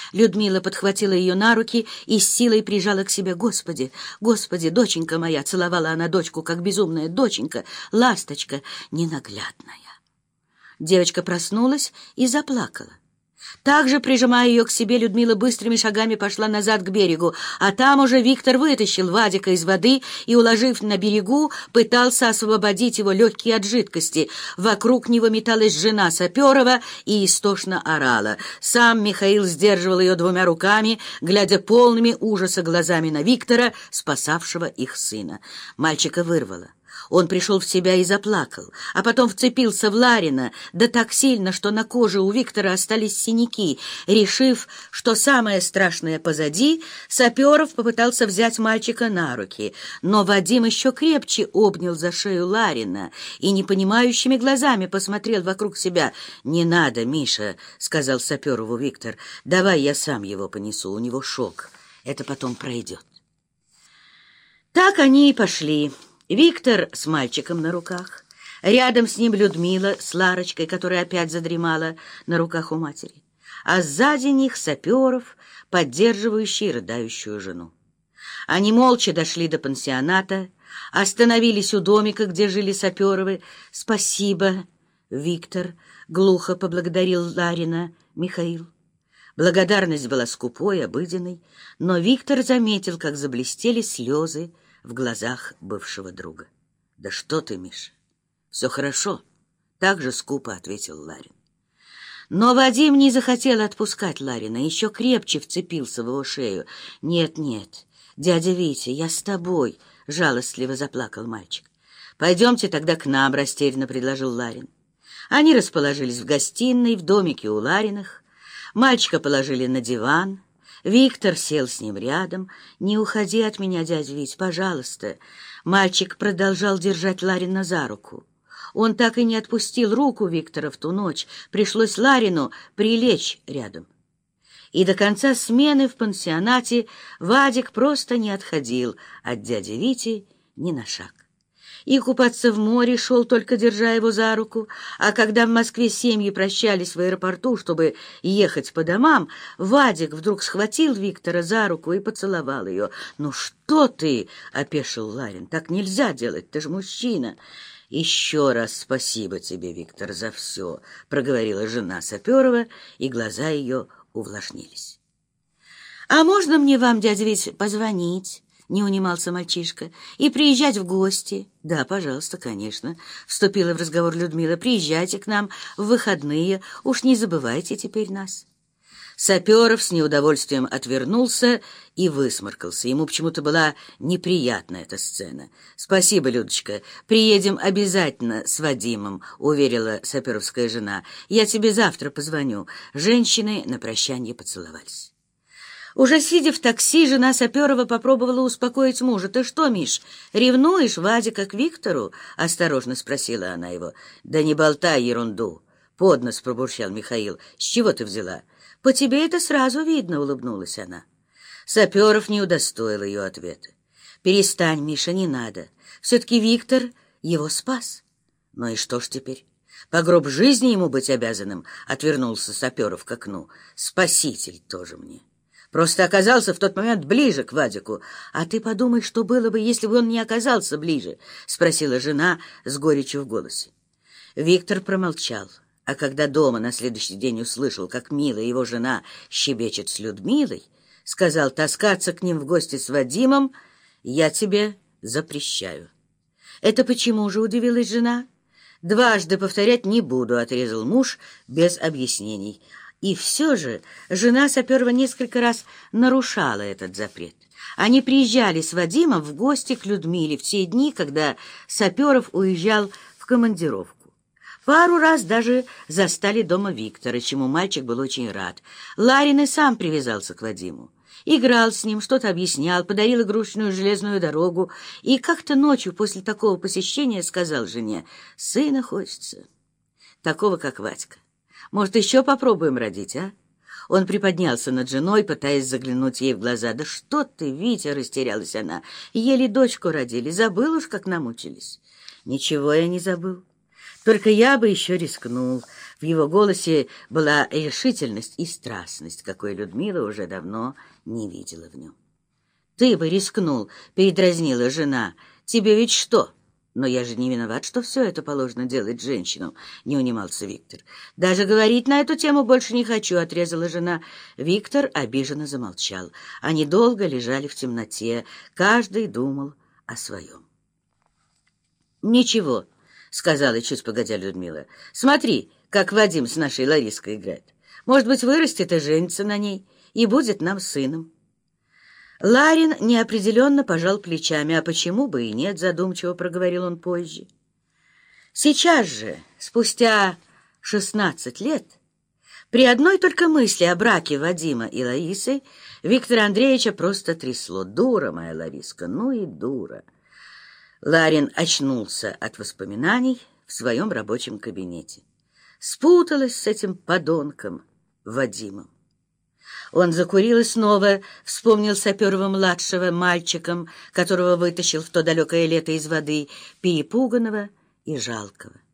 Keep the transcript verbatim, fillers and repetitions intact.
Людмила подхватила ее на руки и с силой прижала к себе. «Господи, Господи, доченька моя!» — целовала она дочку, как безумная. «Доченька, ласточка ненаглядная!» Девочка проснулась и заплакала. Также, прижимая ее к себе, Людмила быстрыми шагами пошла назад к берегу, а там уже Виктор вытащил Вадика из воды и, уложив на берегу, пытался освободить его легкие от жидкости. Вокруг него металась жена Саперова и истошно орала. Сам Михаил сдерживал ее двумя руками, глядя полными ужаса глазами на Виктора, спасавшего их сына. Мальчика вырвало. Он пришел в себя и заплакал, а потом вцепился в Ларина, да так сильно, что на коже у Виктора остались синяки. Решив, что самое страшное позади, Саперов попытался взять мальчика на руки, но Вадим еще крепче обнял за шею Ларина и непонимающими глазами посмотрел вокруг себя. «Не надо, Миша», — сказал Саперову Виктор, — «давай я сам его понесу, у него шок, это потом пройдет». Так они и пошли. Виктор с мальчиком на руках, рядом с ним Людмила с Ларочкой, которая опять задремала на руках у матери, а сзади них Саперов, поддерживающий рыдающую жену. Они молча дошли до пансионата, остановились у домика, где жили Саперовы. «Спасибо, Виктор», — глухо поблагодарил Ларина Михаил. Благодарность была скупой, обыденной, но Виктор заметил, как заблестели слезы в глазах бывшего друга. «Да что ты, Миша, все хорошо», — так же скупо ответил Ларин. Но Вадим не захотел отпускать Ларина, еще крепче вцепился в его шею. «Нет, нет, дядя Витя, я с тобой», — жалостливо заплакал мальчик. «Пойдемте тогда к нам», — растерянно предложил Ларин. Они расположились в гостиной в домике у Лариных. Мальчика положили на диван. Виктор сел с ним рядом. «Не уходи от меня, дядя Вить, пожалуйста». Мальчик продолжал держать Ларина за руку. Он так и не отпустил руку Виктора в ту ночь. Пришлось Ларину прилечь рядом. И до конца смены в пансионате Вадик просто не отходил от дяди Вити ни на шаг. И купаться в море шел, только держа его за руку, а когда в Москве семьи прощались в аэропорту, чтобы ехать по домам, Вадик вдруг схватил Виктора за руку и поцеловал ее. «Ну что ты?» — опешил Ларин. «Так нельзя делать, ты же мужчина». «Еще раз спасибо тебе, Виктор, за все», — проговорила жена Саперова, и глаза ее увлажнились. «А можно мне вам, дядя Вить, позвонить?» — не унимался мальчишка. «И приезжать в гости?» «Да, пожалуйста, конечно», — вступила в разговор Людмила. «Приезжайте к нам в выходные, уж не забывайте теперь нас». Саперов с неудовольствием отвернулся и высморкался. Ему почему-то была неприятна эта сцена. «Спасибо, Людочка, приедем обязательно с Вадимом», — уверила саперовская жена. «Я тебе завтра позвоню». Женщины на прощанье поцеловались. Уже сидя в такси, жена Саперова попробовала успокоить мужа. «Ты что, Миш, ревнуешь Вадика к Виктору?» — осторожно спросила она его. «Да не болтай ерунду!» — поднос пробурчал Михаил. «С чего ты взяла?» «По тебе это сразу видно», — улыбнулась она. Саперов не удостоил ее ответа. «Перестань, Миша, не надо. Все-таки Виктор его спас». «Ну и что ж теперь? По гроб жизни ему быть обязанным?» — отвернулся Саперов к окну. «Спаситель тоже мне. Просто оказался в тот момент ближе к Вадику. А ты подумай, что было бы, если бы он не оказался ближе?» — спросила жена с горечью в голосе. Виктор промолчал, а когда дома на следующий день услышал, как мило его жена щебечет с Людмилой, сказал: «Таскаться к ним в гости с Вадимом я тебе запрещаю». «Это почему же?» — удивилась жена. «Дважды повторять не буду», — отрезал муж без объяснений. И все же жена Саперова несколько раз нарушала этот запрет. Они приезжали с Вадимом в гости к Людмиле в те дни, когда Саперов уезжал в командировку. Пару раз даже застали дома Виктора, чему мальчик был очень рад. Ларин и сам привязался к Вадиму. Играл с ним, что-то объяснял, подарил игрушечную железную дорогу. И как-то ночью после такого посещения сказал жене: «Сына хочется, такого, как Вадька. Может, еще попробуем родить, а?» Он приподнялся над женой, пытаясь заглянуть ей в глаза. «Да что ты, Витя!» — растерялась она. «Еле дочку родили. Забыл уж, как намучились». «Ничего я не забыл. Только я бы еще рискнул». В его голосе была решительность и страстность, какой Людмила уже давно не видела в нем. «Ты бы рискнул», — передразнила жена. «Тебе ведь что?» «Но я же не виноват, что все это положено делать женщинам», — не унимался Виктор. «Даже говорить на эту тему больше не хочу», — отрезала жена. Виктор обиженно замолчал. Они долго лежали в темноте. Каждый думал о своем. «Ничего», — сказала чуть погодя Людмила. «Смотри, как Вадим с нашей Лариской играет. Может быть, вырастет и женится на ней, и будет нам сыном». Ларин неопределенно пожал плечами. «А почему бы и нет?» — задумчиво проговорил он позже. Сейчас же, спустя шестнадцать лет, при одной только мысли о браке Вадима и Ларисы Виктора Андреевича просто трясло. «Дура моя Лариска, ну и дура!» Ларин очнулся от воспоминаний в своем рабочем кабинете. Спуталась с этим подонком Вадимом. Он закурил и снова вспомнил Саперова-младшего мальчиком, которого вытащил в то далекое лето из воды, перепуганного и жалкого.